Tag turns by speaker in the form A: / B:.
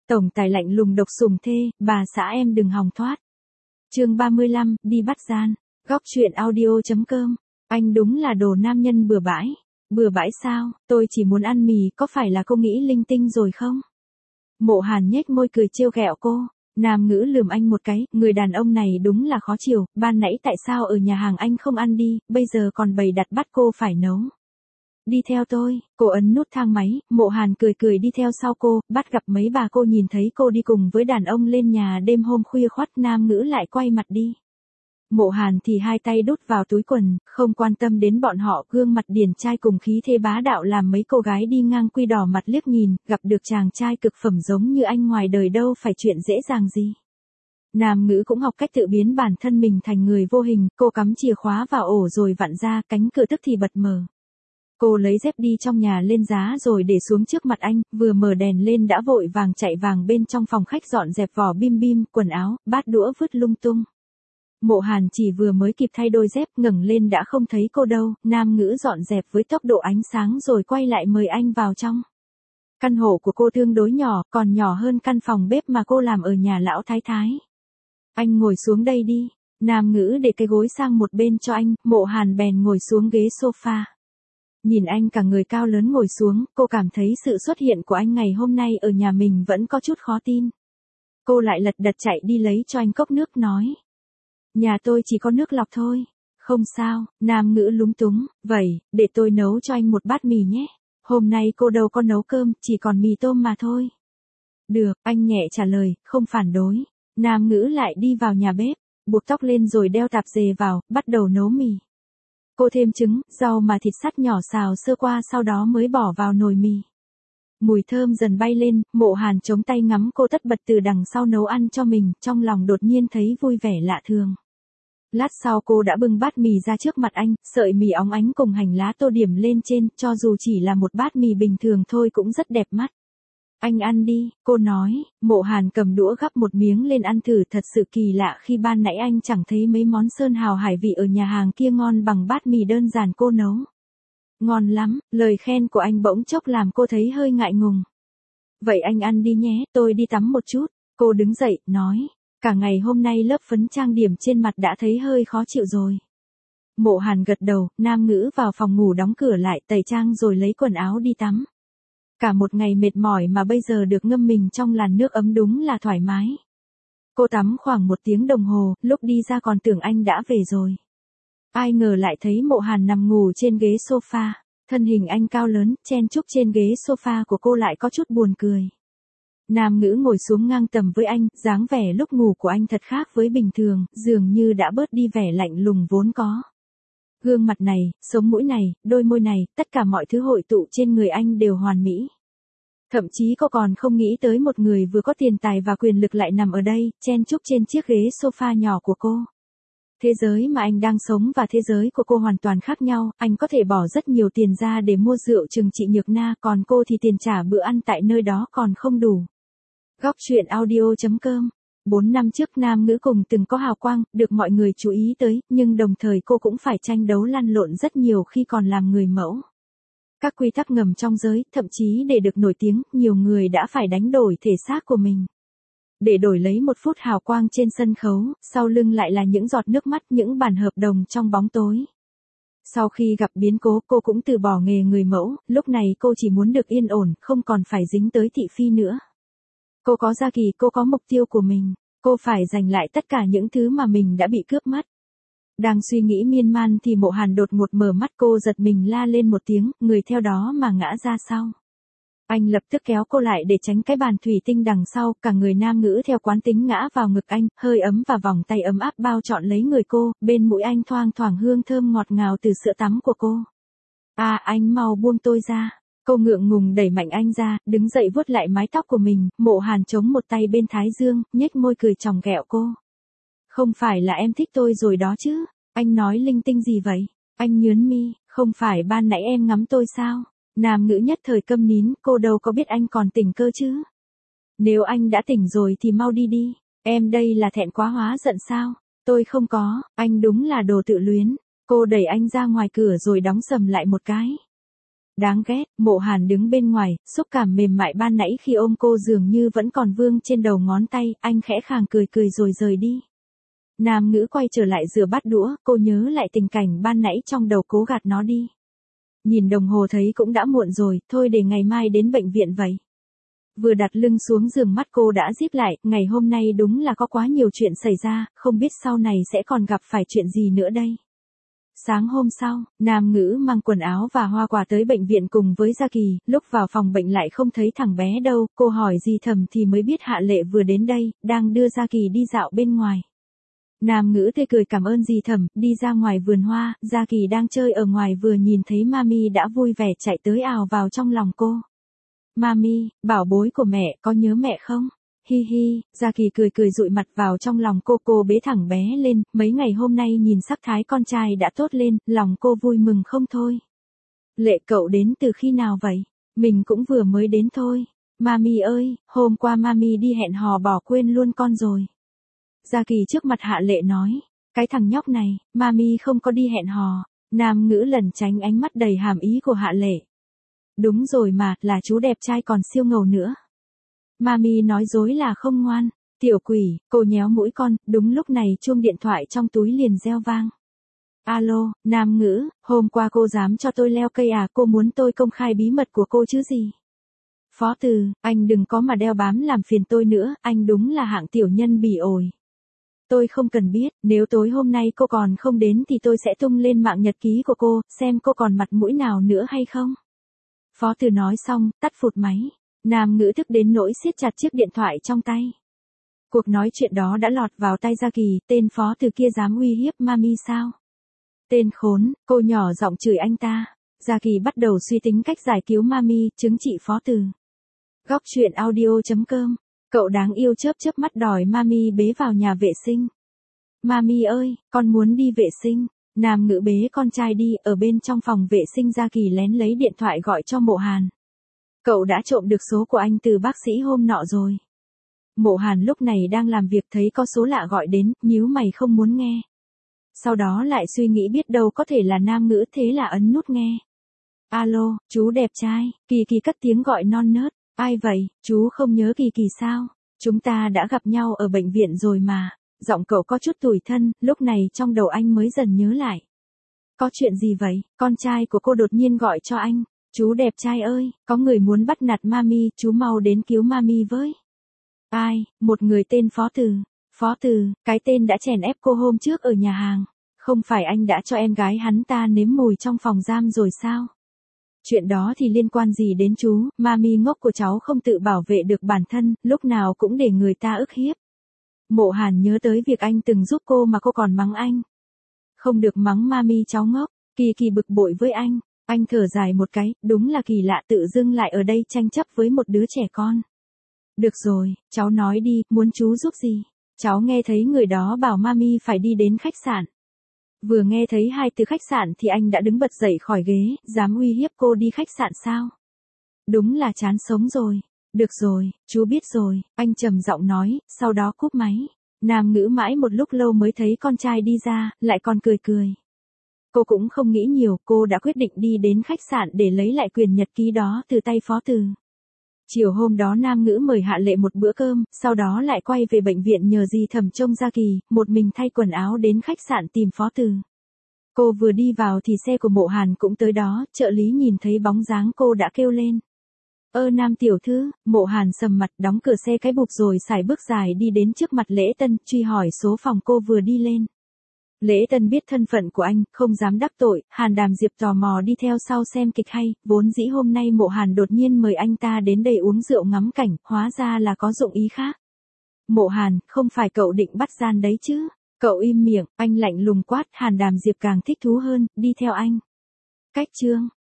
A: Tổng tài lạnh lùng độc sủng thê, bà xã em đừng hòng thoát. Chương 35, đi bắt gian. Góc truyện audio.com. Anh đúng là đồ nam nhân bừa bãi. Bừa bãi sao, tôi chỉ muốn ăn mì, có phải là cô nghĩ linh tinh rồi không? Mộ Hàn nhếch môi cười trêu ghẹo cô. Nam Ngữ lườm anh một cái, người đàn ông này đúng là khó chịu, ban nãy tại sao ở nhà hàng anh không ăn đi, bây giờ còn bày đặt bắt cô phải nấu. Đi theo tôi, cô ấn nút thang máy, Mộ Hàn cười cười đi theo sau cô, bắt gặp mấy bà cô nhìn thấy cô đi cùng với đàn ông lên nhà đêm hôm khuya khoắt. Nam Ngữ lại quay mặt đi. Mộ Hàn thì hai tay đút vào túi quần, không quan tâm đến bọn họ, gương mặt điển trai cùng khí thế bá đạo làm mấy cô gái đi ngang quy đỏ mặt liếc nhìn, gặp được chàng trai cực phẩm giống như anh ngoài đời đâu phải chuyện dễ dàng gì. Nam Ngữ cũng học cách tự biến bản thân mình thành người vô hình, cô cắm chìa khóa vào ổ rồi vặn ra, cánh cửa tức thì bật mở. Cô lấy dép đi trong nhà lên giá rồi để xuống trước mặt anh, vừa mở đèn lên đã vội vàng chạy vàng bên trong phòng khách dọn dẹp vỏ bim bim, quần áo, bát đũa vứt lung tung. Mộ Hàn chỉ vừa mới kịp thay đôi dép, ngẩng lên đã không thấy cô đâu. Nam Ngữ dọn dẹp với tốc độ ánh sáng rồi quay lại mời anh vào trong. Căn hộ của cô tương đối nhỏ, còn nhỏ hơn căn phòng bếp mà cô làm ở nhà lão thái thái. Anh ngồi xuống đây đi. Nam Ngữ để cái gối sang một bên cho anh, Mộ Hàn bèn ngồi xuống ghế sofa. Nhìn anh cả người cao lớn ngồi xuống, cô cảm thấy sự xuất hiện của anh ngày hôm nay ở nhà mình vẫn có chút khó tin. Cô lại lật đật chạy đi lấy cho anh cốc nước nói. Nhà tôi chỉ có nước lọc thôi. Không sao, Nam Ngữ lúng túng, vậy, để tôi nấu cho anh một bát mì nhé. Hôm nay cô đâu có nấu cơm, chỉ còn mì tôm mà thôi. Được, anh nhẹ trả lời, không phản đối. Nam Ngữ lại đi vào nhà bếp, buộc tóc lên rồi đeo tạp dề vào, bắt đầu nấu mì. Cô thêm trứng, rau mà thịt sắt nhỏ xào sơ qua sau đó mới bỏ vào nồi mì. Mùi thơm dần bay lên, Mộ Hàn chống tay ngắm cô tất bật từ đằng sau nấu ăn cho mình, trong lòng đột nhiên thấy vui vẻ lạ thường. Lát sau cô đã bưng bát mì ra trước mặt anh, sợi mì óng ánh cùng hành lá tô điểm lên trên, cho dù chỉ là một bát mì bình thường thôi cũng rất đẹp mắt. Anh ăn đi, cô nói. Mộ Hàn cầm đũa gắp một miếng lên ăn thử, thật sự kỳ lạ khi ban nãy anh chẳng thấy mấy món sơn hào hải vị ở nhà hàng kia ngon bằng bát mì đơn giản cô nấu. Ngon lắm, lời khen của anh bỗng chốc làm cô thấy hơi ngại ngùng. Vậy anh ăn đi nhé, tôi đi tắm một chút. Cô đứng dậy, nói. Cả ngày hôm nay lớp phấn trang điểm trên mặt đã thấy hơi khó chịu rồi. Mộ Hàn gật đầu, Nam Ngữ vào phòng ngủ đóng cửa lại, tẩy trang rồi lấy quần áo đi tắm. Cả một ngày mệt mỏi mà bây giờ được ngâm mình trong làn nước ấm đúng là thoải mái. Cô tắm khoảng 1 tiếng đồng hồ, lúc đi ra còn tưởng anh đã về rồi. Ai ngờ lại thấy Mộ Hàn nằm ngủ trên ghế sofa, thân hình anh cao lớn, chen chúc trên ghế sofa của cô lại có chút buồn cười. Nam Ngữ ngồi xuống ngang tầm với anh, dáng vẻ lúc ngủ của anh thật khác với bình thường, dường như đã bớt đi vẻ lạnh lùng vốn có. Gương mặt này, sống mũi này, đôi môi này, tất cả mọi thứ hội tụ trên người anh đều hoàn mỹ. Thậm chí cô còn không nghĩ tới một người vừa có tiền tài và quyền lực lại nằm ở đây, chen chúc trên chiếc ghế sofa nhỏ của cô. Thế giới mà anh đang sống và thế giới của cô hoàn toàn khác nhau, anh có thể bỏ rất nhiều tiền ra để mua rượu chừng trị Nhược Na, còn cô thì tiền trả bữa ăn tại nơi đó còn không đủ. Góc truyện audio.com. 4 năm trước Nam Ngữ cùng từng có hào quang, được mọi người chú ý tới, nhưng đồng thời cô cũng phải tranh đấu lăn lộn rất nhiều khi còn làm người mẫu. Các quy tắc ngầm trong giới, thậm chí để được nổi tiếng, nhiều người đã phải đánh đổi thể xác của mình. Để đổi lấy 1 phút hào quang trên sân khấu, sau lưng lại là những giọt nước mắt, những bản hợp đồng trong bóng tối. Sau khi gặp biến cố, cô cũng từ bỏ nghề người mẫu, lúc này cô chỉ muốn được yên ổn, không còn phải dính tới thị phi nữa. Cô có gia kỳ, cô có mục tiêu của mình, cô phải giành lại tất cả những thứ mà mình đã bị cướp mất. Đang suy nghĩ miên man thì Mộ Hàn đột ngột mở mắt, cô giật mình la lên một tiếng, người theo đó mà ngã ra sau. Anh lập tức kéo cô lại để tránh cái bàn thủy tinh đằng sau, cả người Nam Ngữ theo quán tính ngã vào ngực anh, hơi ấm và vòng tay ấm áp bao trọn lấy người cô, bên mũi anh thoang thoảng hương thơm ngọt ngào từ sữa tắm của cô. Anh mau buông tôi ra. Cô ngượng ngùng đẩy mạnh anh ra, đứng dậy vuốt lại mái tóc của mình, Mộ Hàn chống một tay bên thái dương, nhếch môi cười chòng ghẹo cô. Không phải là em thích tôi rồi đó chứ, anh nói linh tinh gì vậy? Anh nhớn mi, không phải ban nãy em ngắm tôi sao? Nam Ngữ nhất thời câm nín, cô đâu có biết anh còn tỉnh cơ chứ. Nếu anh đã tỉnh rồi thì mau đi đi, em đây là thẹn quá hóa giận sao? Tôi không có, anh đúng là đồ tự luyến. Cô đẩy anh ra ngoài cửa rồi đóng sầm lại một cái. Đáng ghét, Mộ Hàn đứng bên ngoài, xúc cảm mềm mại ban nãy khi ôm cô dường như vẫn còn vương trên đầu ngón tay, anh khẽ khàng cười cười rồi rời đi. Nam Ngữ quay trở lại rửa bát đũa, cô nhớ lại tình cảnh ban nãy trong đầu cố gạt nó đi. Nhìn đồng hồ thấy cũng đã muộn rồi, thôi để ngày mai đến bệnh viện vậy. Vừa đặt lưng xuống giường mắt cô đã díp lại, ngày hôm nay đúng là có quá nhiều chuyện xảy ra, không biết sau này sẽ còn gặp phải chuyện gì nữa đây. Sáng hôm sau, Nam Ngữ mang quần áo và hoa quả tới bệnh viện cùng với Gia Kỳ, lúc vào phòng bệnh lại không thấy thằng bé đâu, cô hỏi dì Thầm thì mới biết Hạ Lệ vừa đến đây, đang đưa Gia Kỳ đi dạo bên ngoài. Nam Ngữ tươi cười cảm ơn dì Thầm, đi ra ngoài vườn hoa, Gia Kỳ đang chơi ở ngoài vừa nhìn thấy Mami đã vui vẻ chạy tới ào vào trong lòng cô. Mami, bảo bối của mẹ, có nhớ mẹ không? Hi hi, Gia Kỳ cười cười dụi mặt vào trong lòng cô bế thẳng bé lên, mấy ngày hôm nay nhìn sắc thái con trai đã tốt lên, lòng cô vui mừng không thôi. Lệ cậu đến từ khi nào vậy? Mình cũng vừa mới đến thôi. Mami ơi, hôm qua Mami đi hẹn hò bỏ quên luôn con rồi. Gia Kỳ trước mặt Hạ Lệ nói, cái thằng nhóc này, Mami không có đi hẹn hò. Nam Ngữ lẩn tránh ánh mắt đầy hàm ý của Hạ Lệ. Đúng rồi mà, là chú đẹp trai còn siêu ngầu nữa. Mami nói dối là không ngoan. Tiểu quỷ, cô nhéo mũi con, đúng lúc này chuông điện thoại trong túi liền reo vang. Alo, Nam Ngữ, hôm qua cô dám cho tôi leo cây à, cô muốn tôi công khai bí mật của cô chứ gì? Phó Từ, anh đừng có mà đeo bám làm phiền tôi nữa, anh đúng là hạng tiểu nhân bỉ ổi. Tôi không cần biết, nếu tối hôm nay cô còn không đến thì tôi sẽ tung lên mạng nhật ký của cô, xem cô còn mặt mũi nào nữa hay không. Phó Từ nói xong, tắt phụt máy. Nam Ngữ tức đến nỗi siết chặt chiếc điện thoại trong tay. Cuộc nói chuyện đó đã lọt vào tay Gia Kỳ, tên Phó Từ kia dám uy hiếp Mami sao? Tên khốn, cô nhỏ giọng chửi anh ta. Gia Kỳ bắt đầu suy tính cách giải cứu Mami, chứng trị Phó Từ. Góc truyện audio.com. Cậu đáng yêu chớp chớp mắt đòi Mami bế vào nhà vệ sinh. Mami ơi, con muốn đi vệ sinh. Nam Ngữ bế con trai đi, ở bên trong phòng vệ sinh Gia Kỳ lén lấy điện thoại gọi cho Mộ Hàn. Cậu đã trộm được số của anh từ bác sĩ hôm nọ rồi. Mộ Hàn lúc này đang làm việc thấy có số lạ gọi đến, nhíu mày không muốn nghe. Sau đó lại suy nghĩ biết đâu có thể là Nam Ngữ thế là ấn nút nghe. Alo, chú đẹp trai, Kỳ Kỳ cất tiếng gọi non nớt. Ai vậy, chú không nhớ Kỳ Kỳ sao? Chúng ta đã gặp nhau ở bệnh viện rồi mà. Giọng cậu có chút tủi thân, lúc này trong đầu anh mới dần nhớ lại. Có chuyện gì vậy, con trai của cô đột nhiên gọi cho anh. Chú đẹp trai ơi, có người muốn bắt nạt Mami, chú mau đến cứu Mami với. Ai, một người tên Phó Từ. Phó Từ, cái tên đã chèn ép cô hôm trước ở nhà hàng. Không phải anh đã cho em gái hắn ta nếm mùi trong phòng giam rồi sao? Chuyện đó thì liên quan gì đến chú, Mami ngốc của cháu không tự bảo vệ được bản thân, lúc nào cũng để người ta ức hiếp. Mộ Hàn nhớ tới việc anh từng giúp cô mà cô còn mắng anh. Không được mắng Mami cháu ngốc, Kỳ Kỳ bực bội với anh. Anh thở dài một cái, đúng là kỳ lạ tự dưng lại ở đây tranh chấp với một đứa trẻ con. Được rồi, cháu nói đi, muốn chú giúp gì? Cháu nghe thấy người đó bảo Mami phải đi đến khách sạn. Vừa nghe thấy hai từ khách sạn thì anh đã đứng bật dậy khỏi ghế, dám uy hiếp cô đi khách sạn sao? Đúng là chán sống rồi. Được rồi, chú biết rồi, anh trầm giọng nói, sau đó cúp máy. Nam Ngữ mãi một lúc lâu mới thấy con trai đi ra, lại còn cười cười. Cô cũng không nghĩ nhiều, cô đã quyết định đi đến khách sạn để lấy lại quyền nhật ký đó từ tay Phó Từ. Chiều hôm đó Nam Ngữ mời Hạ Lệ một bữa cơm, sau đó lại quay về bệnh viện nhờ dì Thẩm trông Gia Kỳ, một mình thay quần áo đến khách sạn tìm Phó Từ. Cô vừa đi vào thì xe của Mộ Hàn cũng tới đó, trợ lý nhìn thấy bóng dáng cô đã kêu lên. Nam tiểu thư, Mộ Hàn sầm mặt đóng cửa xe cái bụp rồi sải bước dài đi đến trước mặt Lễ Tân, truy hỏi số phòng cô vừa đi lên. Lễ Tân biết thân phận của anh, không dám đắc tội, Hàn Đàm Diệp tò mò đi theo sau xem kịch hay, vốn dĩ hôm nay Mộ Hàn đột nhiên mời anh ta đến đây uống rượu ngắm cảnh, hóa ra là có dụng ý khác. Mộ Hàn, không phải cậu định bắt gian đấy chứ? Cậu im miệng, anh lạnh lùng quát, Hàn Đàm Diệp càng thích thú hơn, đi theo anh. Cách chương.